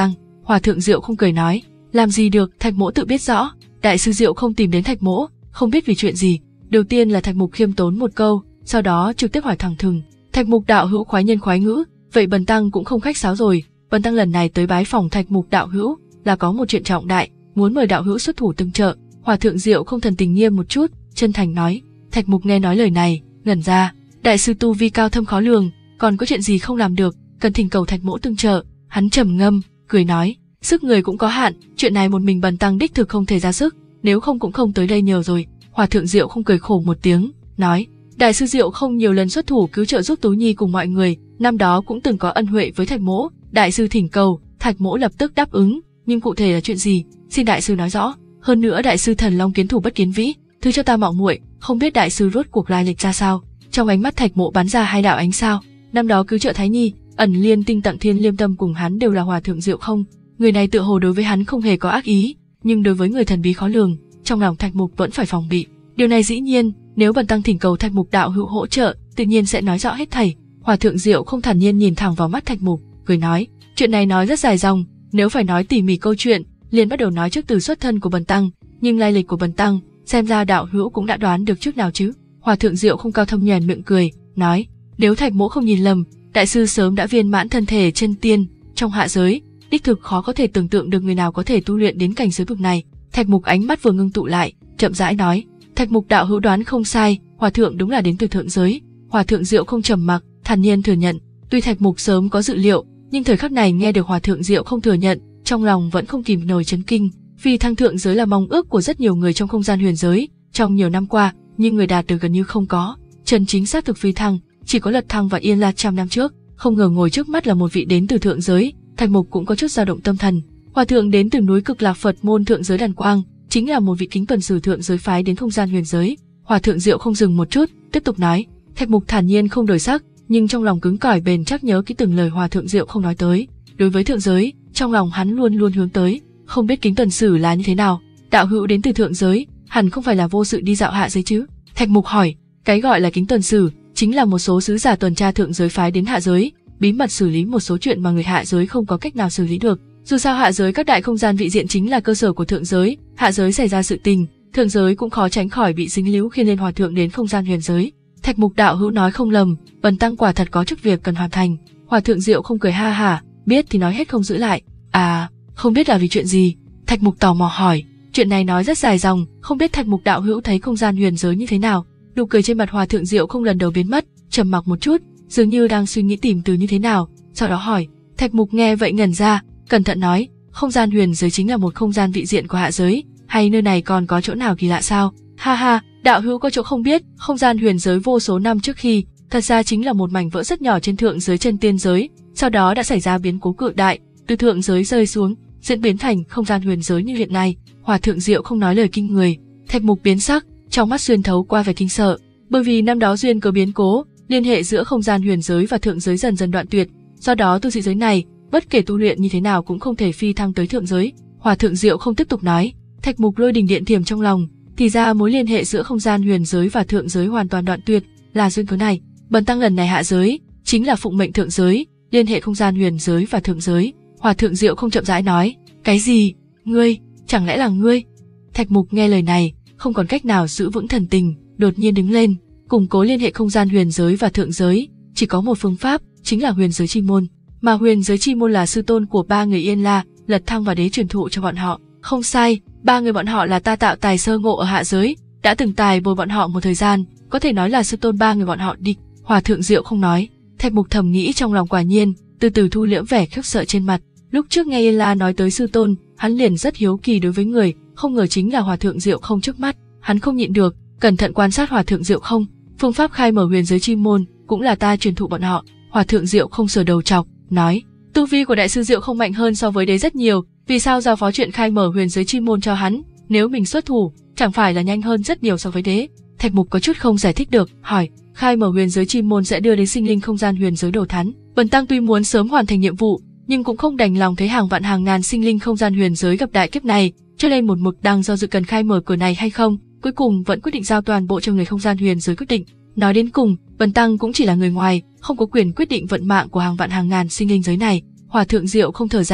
S1: Hòa thượng Diệu không cười nói, làm gì được, Thạch Mỗ tự biết rõ. Đại sư Diệu không tìm đến Thạch Mỗ, không biết vì chuyện gì. Đầu tiên là Thạch Mục khiêm tốn một câu, sau đó trực tiếp hỏi thẳng thừng. Thạch Mục đạo hữu khoái nhân khoái ngữ, vậy bần tăng cũng không khách sáo rồi. Bần tăng lần này tới bái phòng Thạch Mục đạo hữu là có một chuyện trọng đại, muốn mời đạo hữu xuất thủ tương trợ. Hòa thượng Diệu không thần tình nghiêm một chút, chân thành nói. Thạch Mục nghe nói lời này, ngẩn ra. Đại sư tu vi cao thâm khó lường, còn có chuyện gì không làm được, cần thỉnh cầu Thạch Mỗ tương trợ. Hắn trầm ngâm, cười nói, sức người cũng có hạn, chuyện này một mình bần tăng đích thực không thể ra sức, nếu không cũng không tới đây nhờ rồi. Hòa thượng Diệu không cười khổ một tiếng, nói, đại sư Diệu không nhiều lần xuất thủ cứu trợ giúp Tú Nhi cùng mọi người, năm đó cũng từng có ân huệ với Thạch Mỗ, đại sư thỉnh cầu, Thạch Mỗ lập tức đáp ứng, nhưng cụ thể là chuyện gì, xin đại sư nói rõ. Hơn nữa đại sư thần long kiến thủ bất kiến vĩ, thứ cho ta mạo muội, không biết đại sư rốt cuộc lai lịch ra sao. Trong ánh mắt Thạch Mỗ bắn ra hai đạo ánh sao, năm đó cứu trợ Thái Nhi, ẩn liên tinh tận thiên liêm tâm cùng hắn đều là Hòa thượng Diệu không. Người này tựa hồ đối với hắn không hề có ác ý, nhưng đối với người thần bí khó lường, trong lòng Thạch Mục vẫn phải phòng bị. Điều này dĩ nhiên, nếu bần tăng thỉnh cầu Thạch Mục đạo hữu hỗ trợ, tự nhiên sẽ nói rõ hết thảy. Hòa thượng Diệu không thản nhiên nhìn thẳng vào mắt Thạch Mục, cười nói, chuyện này nói rất dài dòng, nếu phải nói tỉ mỉ câu chuyện, liền bắt đầu nói trước từ xuất thân của bần tăng, nhưng lai lịch của bần tăng, xem ra đạo hữu cũng đã đoán được trước nào chứ. Hòa thượng Diệu không cao thâm nhoẻn miệng cười, nói, nếu Thạch Mỗ không nhìn lầm, đại sư sớm đã viên mãn thân thể chân tiên, trong hạ giới, đích thực khó có thể tưởng tượng được người nào có thể tu luyện đến cảnh giới bậc này. Thạch Mục ánh mắt vừa ngưng tụ lại, chậm rãi nói, Thạch Mục đạo hữu đoán không sai, hòa thượng đúng là đến từ thượng giới. Hòa thượng Diệu không trầm mặc, thản nhiên thừa nhận, tuy Thạch Mục sớm có dự liệu, nhưng thời khắc này nghe được Hòa thượng Diệu không thừa nhận, trong lòng vẫn không kìm nổi chấn kinh, vì thăng thượng giới là mong ước của rất nhiều người trong không gian huyền giới, trong nhiều năm qua, nhưng người đạt được gần như không có. Chân chính xác thực phi thăng, chỉ có Lật Thăng và Yên La trăm năm trước, không ngờ ngồi trước mắt là một vị đến từ thượng giới. Thạch Mục cũng có chút dao động tâm thần. Hòa thượng đến từ núi Cực Lạc Phật môn thượng giới Đàn Quang, chính là một vị kính tuần sử thượng giới phái đến không gian huyền giới. Hòa thượng Diệu không dừng một chút, tiếp tục nói. Thạch Mục thản nhiên không đổi sắc, nhưng trong lòng cứng cỏi bền chắc nhớ kỹ từng lời Hòa thượng Diệu không nói tới. Đối với thượng giới, trong lòng hắn luôn luôn hướng tới, không biết kính tuần sử là như thế nào. Đạo hữu đến từ thượng giới, hẳn không phải là vô sự đi dạo hạ giới chứ? Thạch Mục hỏi. Cái gọi là kính tuần sử chính là một số sứ giả tuần tra thượng giới phái đến hạ giới, bí mật xử lý một số chuyện mà người hạ giới không có cách nào xử lý được. Dù sao hạ giới các đại không gian vị diện chính là cơ sở của thượng giới, hạ giới xảy ra sự tình, thượng giới cũng khó tránh khỏi bị dính líu khi lên hòa thượng đến không gian huyền giới. Thạch Mục đạo hữu nói không lầm, bần tăng quả thật có chức việc cần hoàn thành. Hòa thượng Diệu không cười ha hả, biết thì nói hết không giữ lại. À, không biết là vì chuyện gì? Thạch Mục tò mò hỏi. Chuyện này nói rất dài dòng, không biết Thạch Mục đạo hữu thấy không gian huyền giới như thế nào? Nụ cười trên mặt Hòa thượng Diệu không lần đầu biến mất, trầm mặc một chút, dường như đang suy nghĩ tìm từ như thế nào, sau đó hỏi. Thạch Mục nghe vậy ngẩn ra, cẩn thận nói, không gian huyền giới chính là một không gian vị diện của hạ giới, hay nơi này còn có chỗ nào kỳ lạ sao? Ha ha, đạo hữu có chỗ không biết, không gian huyền giới vô số năm trước khi, thật ra chính là một mảnh vỡ rất nhỏ trên thượng giới chân tiên giới, sau đó đã xảy ra biến cố cự đại, từ thượng giới rơi xuống, diễn biến thành không gian huyền giới như hiện nay. Hòa thượng Diệu không nói lời kinh người. Thạch Mục biến sắc, trong mắt xuyên thấu qua vẻ kinh sợ, bởi vì năm đó duyên cớ biến cố, liên hệ giữa không gian huyền giới và thượng giới dần dần đoạn tuyệt, do đó tu sĩ giới này, bất kể tu luyện như thế nào cũng không thể phi thăng tới thượng giới. Hòa thượng Diệu không tiếp tục nói. Thạch Mục lôi đình điện thiểm trong lòng, thì ra mối liên hệ giữa không gian huyền giới và thượng giới hoàn toàn đoạn tuyệt, là duyên cớ này. Bần tăng lần này hạ giới, chính là phụng mệnh thượng giới, liên hệ không gian huyền giới và thượng giới. Hòa thượng Diệu không chậm rãi nói. Cái gì? Ngươi? Chẳng lẽ là ngươi? Thạch Mục nghe lời này, không còn cách nào giữ vững thần tình, đột nhiên đứng lên, củng cố liên hệ không gian huyền giới và thượng giới, chỉ có một phương pháp, chính là huyền giới chi môn, mà huyền giới chi môn là sư tôn của ba người Yên La, Lật Thăng và Đế truyền thụ cho bọn họ. Không sai, ba người bọn họ là ta tạo tài sơ ngộ ở hạ giới, đã từng tài bồi bọn họ một thời gian, có thể nói là sư tôn ba người bọn họ đi. Hòa thượng Diệu không nói. Thạch Mục thầm nghĩ trong lòng, quả nhiên, từ từ thu liễm vẻ khiếp sợ trên mặt. Lúc trước nghe Yên La nói tới sư tôn, hắn liền rất hiếu kỳ đối với người, không ngờ chính là Hòa thượng Diệu không trước mắt. Hắn không nhịn được, cẩn thận quan sát Hòa thượng Diệu không. Phương pháp khai mở huyền giới chi môn cũng là ta truyền thụ bọn họ. Hòa thượng Diệu không sờ đầu chọc, nói, tu vi của đại sư Diệu không mạnh hơn so với Đế rất nhiều, vì sao giao phó chuyện khai mở huyền giới chi môn cho hắn? Nếu mình xuất thủ, chẳng phải là nhanh hơn rất nhiều so với Đế? Thạch Mục có chút không giải thích được, hỏi, khai mở huyền giới chi môn sẽ đưa đến sinh linh không gian huyền giới đầu thắn. Bần tăng tuy muốn sớm hoàn thành nhiệm vụ, nhưng cũng không đành lòng thấy hàng vạn hàng ngàn sinh linh không gian huyền giới gặp đại kiếp này, cho nên một mực đang do dự cần khai mở cửa này hay không, cuối cùng vẫn quyết định giao toàn bộ cho người không gian huyền giới quyết định. Nói đến cùng, bần tăng cũng chỉ là người ngoài, không có quyền quyết định vận mạng của hàng vạn hàng ngàn sinh linh giới này. Hòa thượng Diệu không thở dài,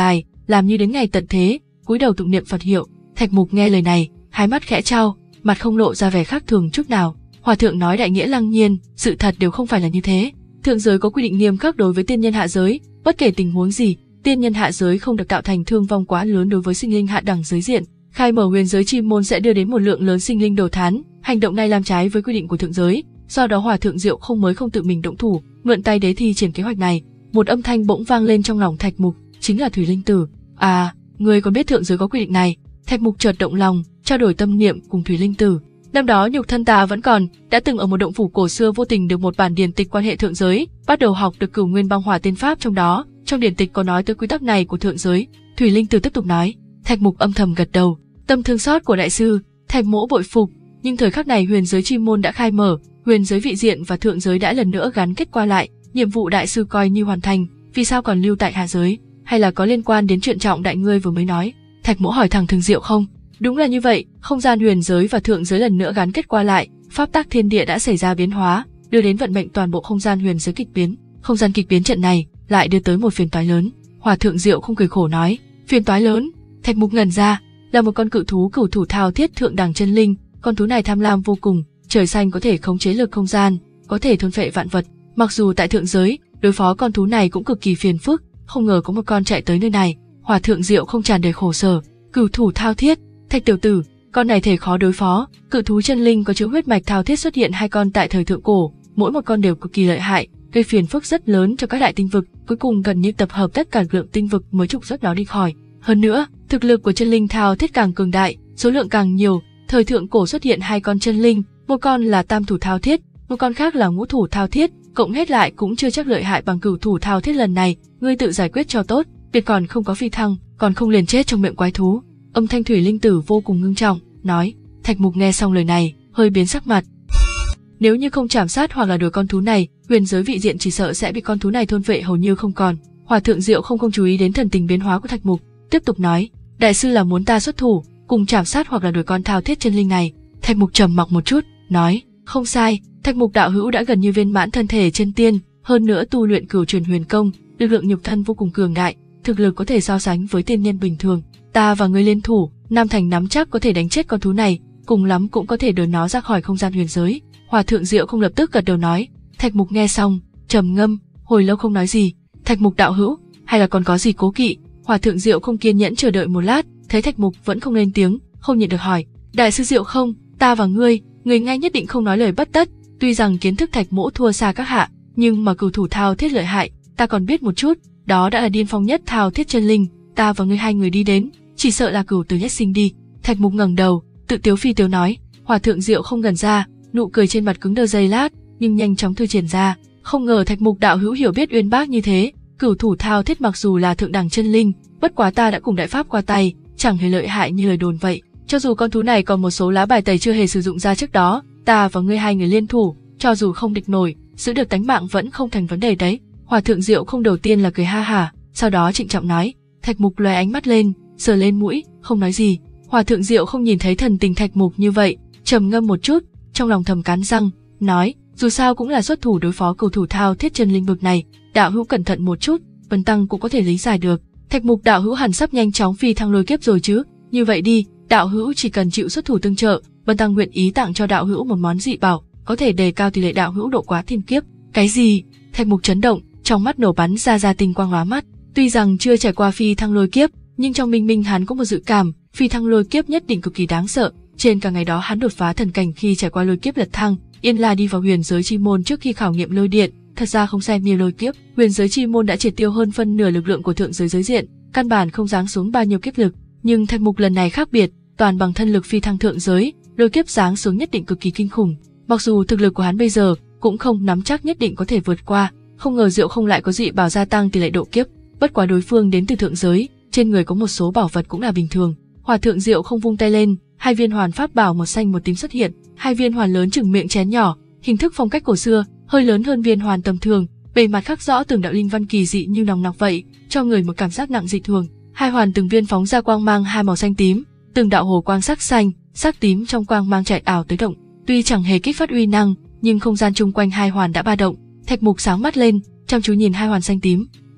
S1: làm như đến ngày tận thế, cúi đầu tụng niệm Phật hiệu. Thạch Mục nghe lời này, hai mắt khẽ trao, mặt không lộ ra vẻ khác thường chút nào. Hòa thượng nói đại nghĩa lăng nhiên, sự thật đều không phải là như thế. Thượng giới có quy định nghiêm khắc đối với tiên nhân hạ giới, bất kể tình huống gì, tiên nhân hạ giới không được tạo thành thương vong quá lớn đối với sinh linh hạ đẳng giới diện. Khai mở huyền giới chi môn sẽ đưa đến một lượng lớn sinh linh đồ thán, hành động này làm trái với quy định của thượng giới, do đó Hòa thượng Diệu không mới không tự mình động thủ, mượn tay đế thi triển kế hoạch này. Một âm thanh bỗng vang lên trong lòng Thạch Mục, chính là Thủy Linh Tử. À, ngươi còn biết thượng giới có quy định này? Thạch Mục chợt động lòng, trao đổi tâm niệm cùng Thủy Linh Tử. Năm đó nhục thân ta vẫn còn, đã từng ở một động phủ cổ xưa vô tình được một bản điển tịch quan hệ thượng giới, bắt đầu học được Cửu Nguyên Băng Hỏa tiên pháp trong đó, trong điển tịch có nói tới quy tắc này của thượng giới. Thủy Linh Tử tiếp tục nói. Thạch Mục âm thầm gật đầu, tâm thương xót của đại sư, Thạch mỗ bội phục, nhưng thời khắc này huyền giới chi môn đã khai mở, huyền giới vị diện và thượng giới đã lần nữa gắn kết qua lại, nhiệm vụ đại sư coi như hoàn thành, vì sao còn lưu tại hạ giới, hay là có liên quan đến chuyện trọng đại ngươi vừa mới nói? Thạch mỗ hỏi thẳng Thường Diệu không? Đúng là như vậy, không gian huyền giới và thượng giới lần nữa gắn kết qua lại, pháp tắc thiên địa đã xảy ra biến hóa, đưa đến vận mệnh toàn bộ không gian huyền giới kịch biến. Không gian kịch biến trận này lại đưa tới một phiền toái lớn. Hòa thượng Diệu không cười khổ nói, phiền toái lớn? Thạch Mục ngẩn ra, là một con cự thú cửu thủ thao thiết thượng đẳng chân linh, con thú này tham lam vô cùng, trời xanh có thể khống chế lực không gian, có thể thôn phệ vạn vật. Mặc dù tại thượng giới, đối phó con thú này cũng cực kỳ phiền phức, không ngờ có một con chạy tới nơi này. Hòa thượng Diệu không tràn đầy khổ sở, cửu thủ thao thiết, Thạch tiểu tử, con này thể khó đối phó. Cự thú chân linh có chữ huyết mạch thao thiết xuất hiện hai con tại thời thượng cổ, mỗi một con đều cực kỳ lợi hại, gây phiền phức rất lớn cho các đại tinh vực, cuối cùng gần như tập hợp tất cả lực lượng tinh vực mới trục xuất nó đi khỏi. Hơn nữa, thực lực của chân linh thao thiết càng cường đại, số lượng càng nhiều. Thời thượng cổ xuất hiện hai con chân linh, một con là tam thủ thao thiết, một con khác là ngũ thủ thao thiết, cộng hết lại cũng chưa chắc lợi hại bằng cửu thủ thao thiết lần này, ngươi tự giải quyết cho tốt, biệt còn không có phi thăng, còn không liền chết trong miệng quái thú. Âm thanh Thủy Linh Tử vô cùng ngưng trọng, nói. Thạch Mục nghe xong lời này, hơi biến sắc mặt. Nếu như không chảm sát hoặc là đuổi con thú này, huyền giới vị diện chỉ sợ sẽ bị con thú này thôn phệ hầu như không còn. Hòa thượng Diệu không không chú ý đến thần tình biến hóa của Thạch Mục, tiếp tục nói, đại sư là muốn ta xuất thủ, cùng chảm sát hoặc là đuổi con thao thiết chân linh này. Thạch Mục trầm mặc một chút, nói, không sai, Thạch Mục đạo hữu đã gần như viên mãn thân thể chân tiên, hơn nữa tu luyện cửu truyền huyền công, lực lượng nhục thân vô cùng cường đại, thực lực có thể so sánh với tiên nhân bình thường. Ta và ngươi liên thủ, Nam Thành nắm chắc có thể đánh chết con thú này, cùng lắm cũng có thể đuổi nó ra khỏi không gian huyền giới. Hòa thượng Diệu không lập tức gật đầu nói. Thạch Mục nghe xong, trầm ngâm, hồi lâu không nói gì. Thạch Mục đạo hữu, hay là còn có gì cố kỵ? Hòa thượng Diệu không kiên nhẫn chờ đợi một lát, thấy Thạch Mục vẫn không lên tiếng, không nhịn được hỏi, đại sư Diệu không, ta và ngươi, người ngay nhất định không nói lời bất tất. Tuy rằng kiến thức Thạch mỗ thua xa các hạ, nhưng mà cửu thủ thao thiết lợi hại, ta còn biết một chút, đó đã là điên phong nhất thao thiết chân linh, ta và ngươi hai người đi đến, chỉ sợ là cửu tử nhất sinh đi. Thạch Mục ngẩng đầu, tự tiếu phi tiếu nói. Hòa thượng Diệu không ngẩn ra, nụ cười trên mặt cứng đờ giây lát, nhưng nhanh chóng thư triển ra. Không ngờ Thạch Mục đạo hữu hiểu biết uyên bác như thế. Cửu thủ thao thiết mặc dù là thượng đẳng chân linh, bất quá ta đã cùng đại pháp qua tay, chẳng hề lợi hại như lời đồn vậy. Cho dù con thú này còn một số lá bài tẩy chưa hề sử dụng ra trước đó, ta và ngươi hai người liên thủ, cho dù không địch nổi, giữ được tánh mạng vẫn không thành vấn đề đấy. Hòa thượng Diệu không đầu tiên là cười ha hả, sau đó trịnh trọng nói. Thạch Mục lóe ánh mắt lên, sờ lên mũi, không nói gì. Hòa thượng Diệu không nhìn thấy thần tình Thạch Mục như vậy, trầm ngâm một chút, trong lòng thầm cắn răng, nói, dù sao cũng là xuất thủ đối phó cửu thủ thao thiết chân linh bực này, đạo hữu cẩn thận một chút, Vân Tăng cũng có thể lý giải được. Thạch Mục đạo hữu hẳn sắp nhanh chóng phi thăng lôi kiếp rồi chứ? Như vậy đi, đạo hữu chỉ cần chịu xuất thủ tương trợ, Vân Tăng nguyện ý tặng cho đạo hữu một món dị bảo, có thể đề cao tỷ lệ đạo hữu độ quá thiên kiếp. Cái gì? Thạch Mục chấn động, trong mắt nổ bắn ra ra tinh quang lóa mắt. Tuy rằng chưa trải qua phi thăng lôi kiếp, nhưng trong minh minh hắn có một dự cảm, phi thăng lôi kiếp nhất định cực kỳ đáng sợ. Trên cả ngày đó hắn đột phá thần cảnh khi trải qua lôi kiếp lật thăng, yên là đi vào huyền giới chi môn trước khi khảo nghiệm lôi điện. Thật ra không xem như lôi kiếp, huyền giới chi môn đã triệt tiêu hơn phân nửa lực lượng của thượng giới giới diện, căn bản không giáng xuống bao nhiêu kiếp lực. Nhưng Thạch Mục lần này khác biệt, toàn bằng thân lực phi thăng thượng giới, lôi kiếp giáng xuống nhất định cực kỳ kinh khủng. Mặc dù thực lực của hắn bây giờ cũng không nắm chắc nhất định có thể vượt qua, không ngờ Diệu không lại có dị bảo gia tăng tỷ lệ độ kiếp. Bất quá đối phương đến từ thượng giới, trên người có một số bảo vật cũng là bình thường. Hòa thượng Diệu không vung tay lên, hai viên hoàn pháp bảo một xanh một tím xuất hiện, hai viên hoàn lớn chừng miệng chén nhỏ, hình thức phong cách cổ xưa, hơi lớn hơn viên hoàn tầm thường, bề mặt khắc rõ từng đạo linh văn kỳ dị như nòng nọc vậy, cho người một cảm giác nặng dị thường. Hai hoàn từng viên phóng ra quang mang hai màu xanh tím, từng đạo hồ quang sắc xanh, sắc tím trong quang mang chạy ảo tới động. Tuy chẳng hề kích phát uy năng, nhưng không gian chung quanh hai hoàn đã ba động. Thạch Mục sáng mắt lên, chăm chú nhìn hai hoàn xanh tím.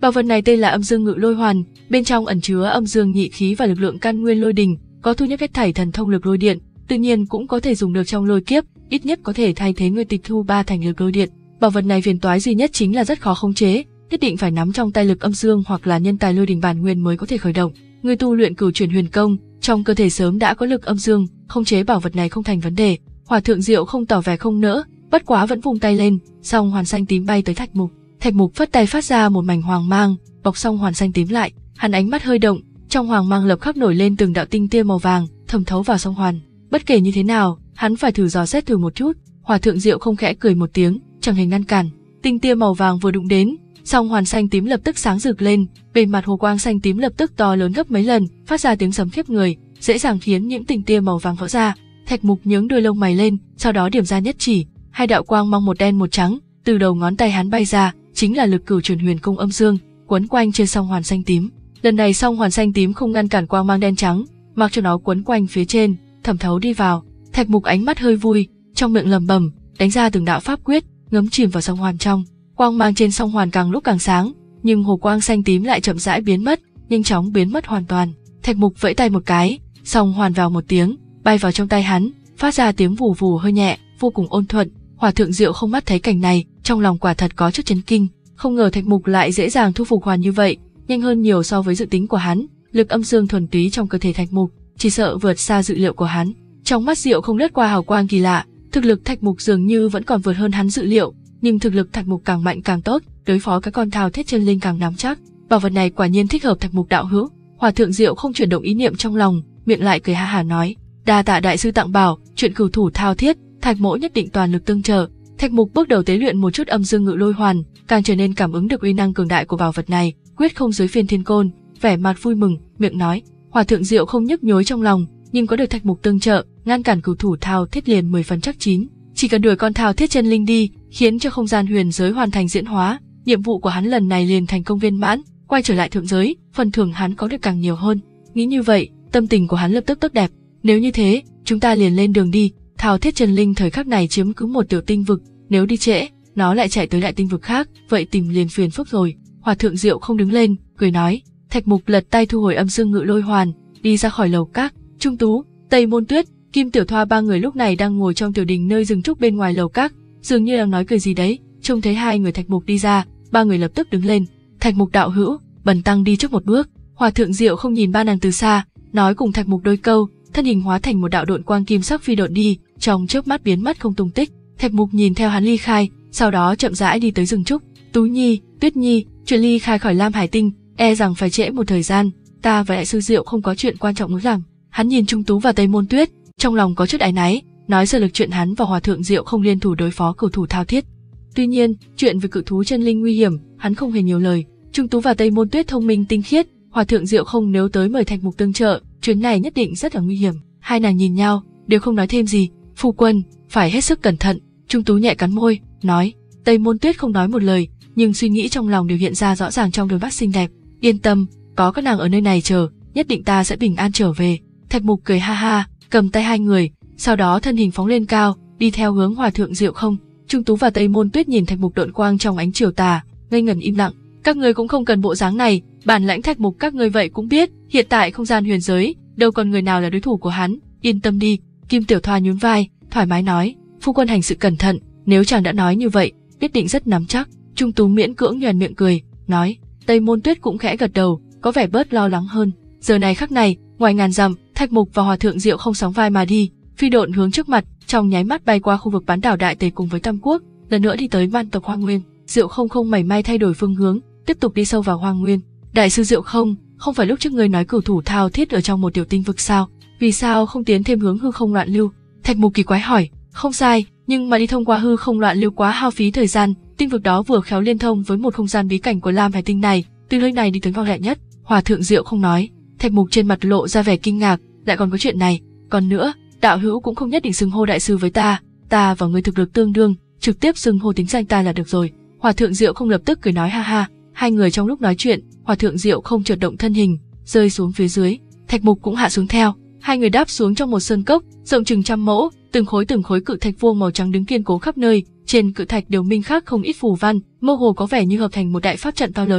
S1: Bảo vật này tên là Âm Dương Ngự Lôi Hoàn, bên trong ẩn chứa âm dương nhị khí và lực lượng căn nguyên lôi đình, có thu nhất hết thảy thần thông lực lôi điện, tự nhiên cũng có thể dùng được trong lôi kiếp, ít nhất có thể thay thế người tịch thu ba thành lực lôi điện. Bảo vật này phiền toái duy nhất chính là rất khó khống chế, nhất định phải nắm trong tay lực âm dương hoặc là nhân tài lôi đình bản nguyên mới có thể khởi động. Người tu luyện Cửu Chuyển Huyền Công, trong cơ thể sớm đã có lực âm dương, khống chế bảo vật này không thành vấn đề. Hòa thượng Diệu không tỏ vẻ không nỡ, bất quá vẫn vung tay lên, song hoàn xanh tím bay tới Thạch Mục. Thạch Mục phất tay phát ra một mảnh hoàng mang, bọc song hoàn xanh tím lại, hắn ánh mắt hơi động, trong hoàng mang lập khắc nổi lên từng đạo tinh tia màu vàng, thẩm thấu vào song hoàn. Bất kể như thế nào, hắn phải thử dò xét thử một chút. Hòa thượng Diệu không khẽ cười một tiếng, chẳng hề ngăn cản. Tinh tia màu vàng vừa đụng đến, song hoàn xanh tím lập tức sáng rực lên, bề mặt hồ quang xanh tím lập tức to lớn gấp mấy lần, phát ra tiếng sấm khiếp người, dễ dàng khiến những tinh tia màu vàng vỡ ra. Thạch Mục nhướng đôi lông mày lên, sau đó điểm ra nhất chỉ, hai đạo quang mang một đen một trắng, từ đầu ngón tay hắn bay ra, chính là lực Cửu Chuyển Huyền Công âm dương, quấn quanh trên song hoàn xanh tím. Lần này song hoàn xanh tím không ngăn cản quang mang đen trắng, mặc cho nó quấn quanh phía trên, thẩm thấu đi vào. Thạch Mục ánh mắt hơi vui, trong miệng lẩm bẩm, đánh ra từng đạo pháp quyết, ngấm chìm vào song hoàn trong. Quang mang trên song hoàn càng lúc càng sáng, nhưng hồ quang xanh tím lại chậm rãi biến mất, nhanh chóng biến mất hoàn toàn. Thạch Mục vẫy tay một cái, song hoàn vào một tiếng, bay vào trong tay hắn, phát ra tiếng vù vù hơi nhẹ, vô cùng ôn thuận. Hòa thượng Diệu không mắt thấy cảnh này, trong lòng quả thật có chút chấn kinh, không ngờ Thạch Mục lại dễ dàng thu phục hoàn như vậy, nhanh hơn nhiều so với dự tính của hắn. Lực âm dương thuần túy trong cơ thể Thạch Mục, chỉ sợ vượt xa dự liệu của hắn. Trong mắt Diệu không lướt qua hào quang kỳ lạ, thực lực Thạch Mục dường như vẫn còn vượt hơn hắn dự liệu, nhưng thực lực Thạch Mục càng mạnh càng tốt, đối phó cái con thao thiết chân linh càng nắm chắc. Bảo vật này quả nhiên thích hợp Thạch Mục đạo hữu. Hòa thượng Diệu không chuyển động ý niệm trong lòng, miệng lại cười ha hả nói: đa tạ đại sư tặng bảo, chuyện cửu thủ thao thiết, Thạch mỗ nhất định toàn lực tương trợ. Thạch Mục bước đầu tế luyện một chút âm dương ngự lôi hoàn, càng trở nên cảm ứng được uy năng cường đại của bảo vật này, quyết không dưới phiên thiên côn, vẻ mặt vui mừng, miệng nói. Hòa thượng Diệu không nhức nhối trong lòng, nhưng có được Thạch Mục tương trợ, ngăn cản cửu thủ thao thiết liền mười phần chắc chín. Chỉ cần đuổi con thao thiết chân linh đi, khiến cho không gian huyền giới hoàn thành diễn hóa, nhiệm vụ của hắn lần này liền thành công viên mãn, quay trở lại thượng giới, phần thưởng hắn có được càng nhiều hơn. Nghĩ như vậy, tâm tình của hắn lập tức tốt đẹp. Nếu như thế, chúng ta liền lên đường đi. Thao thiết chân linh thời khắc này chiếm cứ một tiểu tinh vực, nếu đi trễ, nó lại chạy tới đại tinh vực khác, vậy tìm liền phiền phức rồi. Hòa thượng Diệu không đứng lên, cười nói. Thạch Mục lật tay thu hồi âm dương ngự lôi hoàn, đi ra khỏi lầu các. Trung Tú, Tây Môn Tuyết, Kim Tiểu Thoa ba người lúc này đang ngồi trong tiểu đình nơi rừng trúc bên ngoài lầu các, dường như đang nói cười gì đấy. Trông thấy hai người Thạch Mục đi ra, ba người lập tức đứng lên. Thạch Mục đạo hữu, bần tăng đi trước một bước. Hòa thượng Diệu không nhìn ba nàng từ xa, nói cùng Thạch Mục đôi câu, thân hình hóa thành một đạo độn quang kim sắc phi độn đi, trong chớp mắt biến mất không tung tích. Thạch Mục nhìn theo hắn ly khai, sau đó chậm rãi đi tới rừng trúc. Tú Nhi, Tuyết Nhi, chuyện ly khai khỏi Lam Hải Tinh, e rằng phải trễ một thời gian, ta và đại sư Diệu không có chuyện quan trọng muốn làm. Hắn nhìn Trung Tú và Tây Môn Tuyết, trong lòng có chút áy náy, nói sơ lược chuyện hắn và Hòa thượng Diệu không liên thủ đối phó cửu thủ thao thiết. Tuy nhiên, chuyện về cự thú chân linh nguy hiểm, hắn không hề nhiều lời. Trung Tú và Tây Môn Tuyết thông minh tinh khiết, Hòa thượng Diệu không nếu tới mời Thạch Mục tương trợ, chuyến này nhất định rất là nguy hiểm. Hai nàng nhìn nhau, đều không nói thêm gì. Phu quân, phải hết sức cẩn thận. Trung Tú nhẹ cắn môi, nói. Tây Môn Tuyết không nói một lời, nhưng suy nghĩ trong lòng đều hiện ra rõ ràng trong đôi mắt xinh đẹp. Yên tâm, có các nàng ở nơi này chờ, nhất định ta sẽ bình an trở về. Thạch Mục cười ha ha, cầm tay hai người, sau đó thân hình phóng lên cao, đi theo hướng Hòa thượng Diệu không. Trung Tú và Tây Môn Tuyết nhìn Thạch Mục độn quang trong ánh chiều tà, ngây ngẩn im lặng. Các ngươi cũng không cần bộ dáng này, bản lãnh Thạch Mục các ngươi vậy cũng biết, hiện tại không gian huyền giới, đâu còn người nào là đối thủ của hắn, yên tâm đi. Kim Tiểu Thoa nhún vai, thoải mái nói, phu quân hành sự cẩn thận, nếu chàng đã nói như vậy, nhất định rất nắm chắc. Trung Tú miễn cưỡng nhoẻn miệng cười, nói. Tây Môn Tuyết cũng khẽ gật đầu, có vẻ bớt lo lắng hơn. Giờ này khắc này, ngoài ngàn dặm, Thạch Mục và Hòa thượng Diệu không sóng vai mà đi, phi độn hướng trước mặt, trong nháy mắt bay qua khu vực bán đảo Đại Tề cùng với Tam Quốc, lần nữa đi tới man tộc Hoang Nguyên. Diệu không không mảy may thay đổi phương hướng, tiếp tục đi sâu vào Hoang Nguyên. Đại sư Diệu không, không phải lúc trước ngươi nói cửu thủ thao thiết ở trong một tiểu tinh vực sao? Vì sao không tiến thêm hướng hư không loạn lưu? Thạch Mục kỳ quái hỏi. Không sai, nhưng mà đi thông qua hư không loạn lưu quá hao phí thời gian, tinh vực đó vừa khéo liên thông với một không gian bí cảnh của Lam Hải Tinh này, từ nơi này đi tới vòng lẹ nhất. Hòa thượng Diệu không nói. Thạch Mục trên mặt lộ ra vẻ kinh ngạc, lại còn có chuyện này. Còn nữa, đạo hữu cũng không nhất định xưng hô đại sư với ta, ta và người thực lực tương đương, trực tiếp xưng hô tính danh ta là được rồi. Hòa thượng Diệu không lập tức cười nói ha ha. Hai người trong lúc nói chuyện, Hòa thượng Diệu không chợt động thân hình, rơi xuống phía dưới. Thạch Mục cũng hạ xuống theo. Hai người đáp xuống trong một sơn cốc, rộng chừng trăm mẫu, từng khối từng khối cự thạch vuông màu trắng đứng kiên cố khắp nơi, trên cự thạch đều minh khắc không ít phù văn, mơ hồ có vẻ như hợp thành một đại pháp trận to lớn.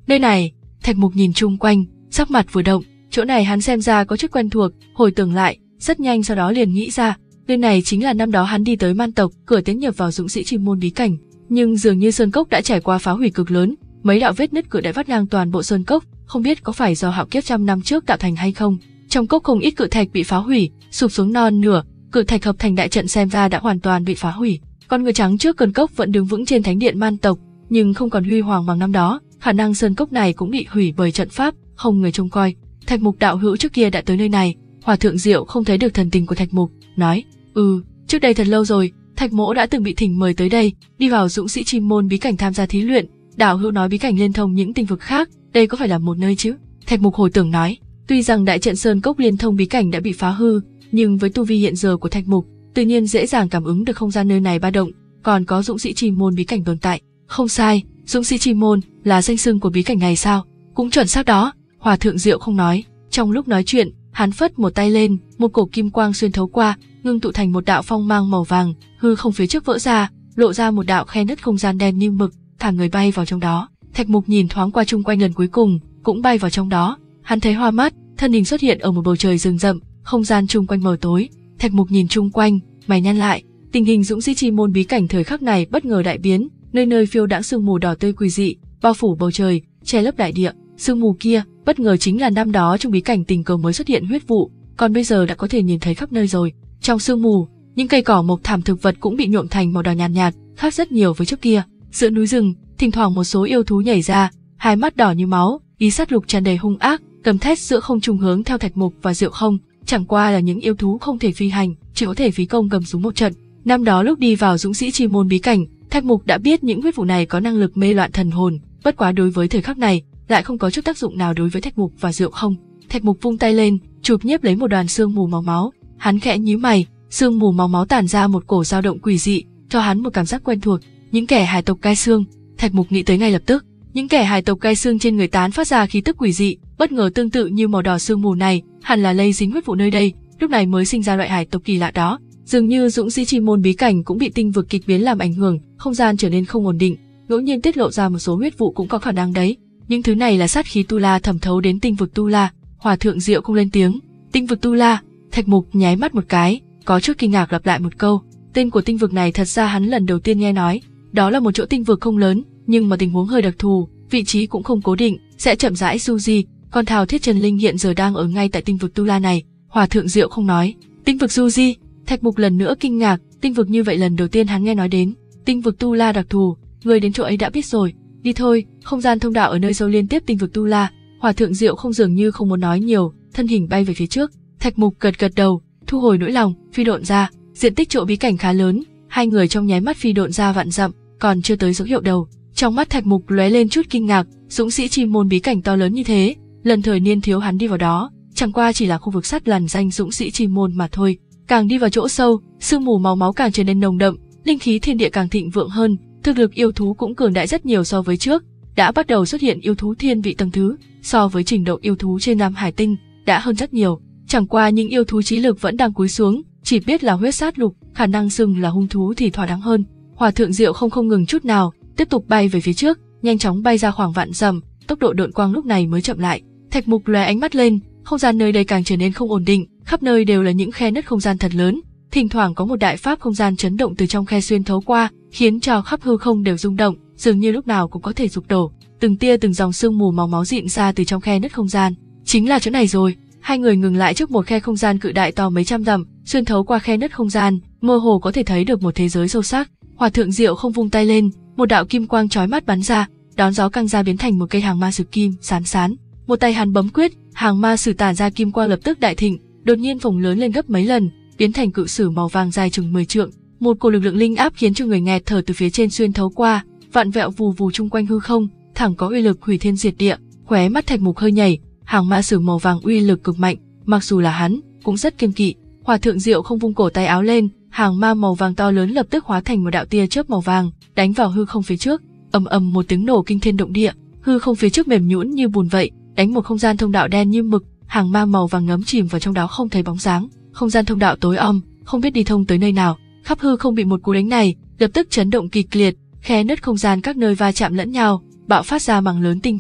S1: Nơi này, Thạch Mục nhìn chung quanh, sắc mặt vừa động, chỗ này hắn xem ra có chút quen thuộc, hồi tưởng lại, rất nhanh sau đó liền nghĩ ra, nơi này chính là năm đó hắn đi tới Man tộc, cửa tiến nhập vào Dũng sĩ Chi môn bí cảnh, nhưng dường như sơn cốc đã trải qua phá hủy cực lớn, mấy đạo vết nứt cửa đã vắt ngang toàn bộ sơn cốc, không biết có phải do hạo kiếp trăm năm trước tạo thành hay không. Trong cốc không ít cự thạch bị phá hủy, sụp xuống non nửa, cự thạch hợp thành đại trận xem ra đã hoàn toàn bị phá hủy. Con người trắng trước cơn cốc vẫn đứng vững trên thánh điện Man tộc, nhưng không còn huy hoàng bằng năm đó, khả năng sơn cốc này cũng bị hủy bởi trận pháp, không người trông coi. Thạch Mục đạo hữu trước kia đã tới nơi này. Hòa thượng Diệu không thấy được thần tình của Thạch Mục, nói: "Ừ, trước đây thật lâu rồi, Thạch mỗ đã từng bị thỉnh mời tới đây, đi vào Dũng sĩ Chi môn bí cảnh tham gia thí luyện. Đạo hữu nói bí cảnh liên thông những tinh vực khác, đây có phải là một nơi chứ?" Thạch Mục hồi tưởng nói, tuy rằng đại trận sơn cốc liên thông bí cảnh đã bị phá hư, nhưng với tu vi hiện giờ của Thạch Mục, tự nhiên dễ dàng cảm ứng được không gian nơi này ba động, còn có Dũng sĩ Chi môn bí cảnh tồn tại. Không sai, Dũng sĩ Chi môn là danh xưng của bí cảnh này sao? Cũng chuẩn xác đó. Hòa thượng Diệu không nói. Trong lúc nói chuyện, hắn phất một tay lên, một cổ kim quang xuyên thấu qua, ngưng tụ thành một đạo phong mang màu vàng, hư không phía trước vỡ ra, lộ ra một đạo khe nứt không gian đen như mực, thả người bay vào trong đó. Thạch Mục nhìn thoáng qua chung quanh lần cuối cùng, cũng bay vào trong đó. Hắn thấy hoa mắt, thân hình xuất hiện ở một bầu trời rừng rậm, không gian chung quanh mờ tối. Thạch Mục nhìn chung quanh, mày nhăn lại, tình hình Dũng sĩ Chi môn bí cảnh thời khắc này bất ngờ đại biến, nơi nơi phiêu đãng sương mù đỏ tươi quỷ dị, bao phủ bầu trời, che lấp đại địa. Sương mù kia, bất ngờ chính là năm đó trong bí cảnh tình cờ mới xuất hiện huyết vụ, còn bây giờ đã có thể nhìn thấy khắp nơi rồi. Trong sương mù, những cây cỏ mộc thảm thực vật cũng bị nhuộm thành màu đỏ nhạt nhạt, khác rất nhiều với trước kia. Giữa núi rừng, thỉnh thoảng một số yêu thú nhảy ra, hai mắt đỏ như máu, ý sát lục tràn đầy hung ác, gầm thét giữa không trung hướng theo Thạch Mục và Diệu Không. Chẳng qua là những yêu thú không thể phi hành, chỉ có thể phí công cầm súng một trận. Năm đó lúc đi vào Dũng sĩ Chi môn bí cảnh, Thạch Mục đã biết những huyết vụ này có năng lực mê loạn thần hồn, bất quá đối với thời khắc này lại không có chút tác dụng nào đối với Thạch Mục và Diệu Không. Thạch Mục vung tay lên, chụp nhiếp lấy một đoàn sương mù màu máu, hắn khẽ nhíu mày, sương mù màu máu tản ra một cổ dao động quỷ dị, cho hắn một cảm giác quen thuộc, những kẻ hải tộc cai xương. Thạch Mục nghĩ tới ngay lập tức, những kẻ hải tộc cai xương trên người tán phát ra khí tức quỷ dị, bất ngờ tương tự như màu đỏ sương mù này, hẳn là lây dính huyết vụ nơi đây, lúc này mới sinh ra loại hải tộc kỳ lạ đó. Dường như Dũng sĩ Chi môn bí cảnh cũng bị tinh vực kịch biến làm ảnh hưởng, không gian trở nên không ổn định, ngẫu nhiên tiết lộ ra một số huyết vụ cũng có khả năng đấy. Những thứ này là sát khí tu la thẩm thấu đến tinh vực tu la. Hòa thượng Diệu không lên tiếng. Tinh vực tu la? Thạch Mục nháy mắt một cái, có chút kinh ngạc lặp lại một câu. Tên của tinh vực này thật ra hắn lần đầu tiên nghe nói. Đó là một chỗ tinh vực không lớn, nhưng mà tình huống hơi đặc thù, vị trí cũng không cố định, sẽ chậm rãi du di. Con Thao Thiết Trần Linh hiện giờ đang ở ngay tại tinh vực tu la này. Hòa thượng Diệu không nói. Tinh vực du di? Thạch Mục lần nữa kinh ngạc, tinh vực như vậy lần đầu tiên hắn nghe nói đến. Tinh vực tu la đặc thù, người đến chỗ ấy đã biết rồi. Đi thôi, không gian thông đạo ở nơi sâu liên tiếp tinh vực tu la. Hòa thượng Diệu không dường như không muốn nói nhiều, thân hình bay về phía trước. Thạch Mục gật gật đầu, thu hồi nỗi lòng, phi độn ra. Diện tích chỗ bí cảnh khá lớn, hai người trong nháy mắt phi độn ra vạn dặm, còn chưa tới dấu hiệu đầu. Trong mắt Thạch Mục lóe lên chút kinh ngạc, Dũng sĩ Chi môn bí cảnh to lớn như thế, lần thời niên thiếu hắn đi vào đó, chẳng qua chỉ là khu vực sắt lằn danh Dũng sĩ Chi môn mà thôi. Càng đi vào chỗ sâu, sương mù màu máu càng trở nên nồng đậm, linh khí thiên địa càng thịnh vượng hơn, thực lực yêu thú cũng cường đại rất nhiều so với trước, đã bắt đầu xuất hiện yêu thú thiên vị tầng thứ, so với trình độ yêu thú trên Nam Hải Tinh đã hơn rất nhiều. Chẳng qua những yêu thú trí lực vẫn đang cúi xuống, chỉ biết là huyết sát lục, khả năng xưng là hung thú thì thỏa đáng hơn. Hòa thượng Diệu không không ngừng chút nào, tiếp tục bay về phía trước, nhanh chóng bay ra khoảng vạn dặm, tốc độ độn quang lúc này mới chậm lại. Thạch Mục lóe ánh mắt lên, không gian nơi đây càng trở nên không ổn định, khắp nơi đều là những khe nứt không gian thật lớn, thỉnh thoảng có một đại pháp không gian chấn động từ trong khe xuyên thấu qua, khiến cho khắp hư không đều rung động, dường như lúc nào cũng có thể sụp đổ. Từng tia từng dòng sương mù màu máu rịn ra từ trong khe nứt không gian. Chính là chỗ này rồi. Hai người ngừng lại trước một khe không gian cự đại to mấy trăm dặm, xuyên thấu qua khe nứt không gian, mơ hồ có thể thấy được một thế giới sâu sắc. Hòa thượng Diệu không vung tay lên, một đạo kim quang chói mắt bắn ra, đón gió căng ra biến thành một cây hàng ma sử kim sán sán. Một tay hắn bấm quyết, hàng ma sử tản ra kim quang lập tức đại thịnh, đột nhiên phồng lớn lên gấp mấy lần, biến thành cự sử màu vàng dài chừng mười trượng. Một cổ lực lượng linh áp khiến cho người nghẹt thở từ phía trên xuyên thấu qua, vạn vẹo vù vù chung quanh hư không, thẳng có uy lực hủy thiên diệt địa. Khóe mắt Thạch Mục hơi nhảy, hàng ma sử màu vàng uy lực cực mạnh, mặc dù là hắn cũng rất kiêng kỵ. Hòa thượng Diệu không vung cổ tay áo lên, hàng ma màu vàng to lớn lập tức hóa thành một đạo tia chớp màu vàng, đánh vào hư không phía trước. Ầm ầm một tiếng nổ kinh thiên động địa, hư không phía trước mềm nhũn như bùn vậy, đánh một không gian thông đạo đen như mực, hàng ma màu vàng ngấm chìm vào trong đó không thấy bóng dáng. Không gian thông đạo tối om, không biết đi thông tới nơi nào. Khắp hư không bị một cú đánh này, lập tức chấn động kịch liệt, khe nứt không gian các nơi va chạm lẫn nhau, bạo phát ra mảng lớn tinh mang,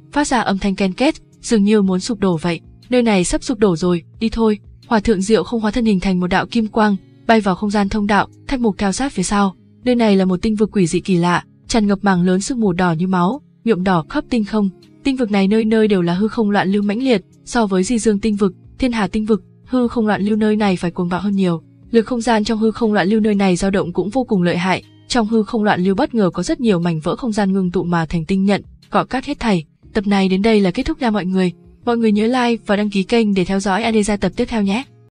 S1: phát ra âm thanh ken két, dường như muốn sụp đổ vậy. Nơi này sắp sụp đổ rồi, đi thôi. Hòa thượng Diệu không hóa thân hình thành một đạo kim quang, bay vào không gian thông đạo, Thạch Mục theo sát phía sau. Nơi này là một tinh vực quỷ dị kỳ lạ, tràn ngập mảng lớn sương mù đỏ như máu, nhuộm đỏ khắp tinh không. Tinh vực này nơi nơi đều là hư không loạn lưu mãnh liệt, so với Di Dương tinh vực, Thiên Hà tinh vực, hư không loạn lưu nơi này phải cuồng bạo hơn nhiều. Lực không gian trong hư không loạn lưu nơi này dao động cũng vô cùng lợi hại. Trong hư không loạn lưu bất ngờ có rất nhiều mảnh vỡ không gian ngưng tụ mà thành tinh nhận, cọ cát hết thảy. Tập này đến đây là kết thúc nha mọi người. Mọi người nhớ like và đăng ký kênh để theo dõi a đê gia tập tiếp theo nhé.